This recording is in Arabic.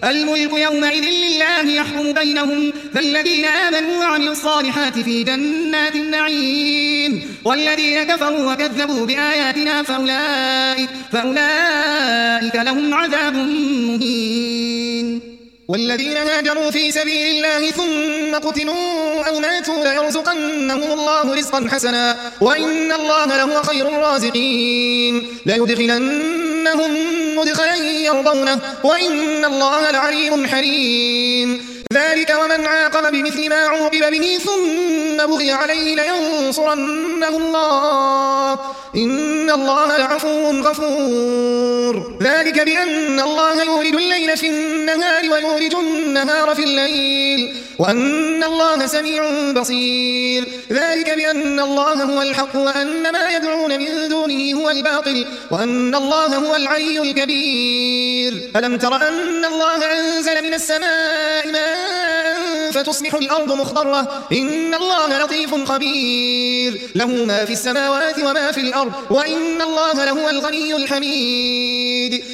الملك يومئذ لله يحكم بينهم فالذين آمنوا وعملوا الصالحات في جنات النعيم والذين كفروا وكذبوا بآياتنا فأولئك لهم عذاب مهين. والذين هاجروا في سبيل الله ثم قتلوا أو ماتوا ليرزقنهم الله رزقا حسنا وإن الله لهو خير الرازقين. ليدخلنهم مدخلا يرضونه وإن الله لعليم حليم. ذلك ومن عاقب بمثل ما عوقب به ثم بغي عليه لينصرنه الله إن الله لعفو غفور. ذلك بأن الله يولج الليل في النهار ويولج النهار في الليل وأن الله سميع بصير. ذلك بأن الله هو الحق وأن ما يدعون من دونه هو الباطل وأن الله هو العلي الكبير. ألم تر أن الله أنزل من السماء ماء فتصبح الأرض مخضرة إن الله لطيف خبير. له ما في السماوات وما في الأرض وإن الله لهو الغني الحميد.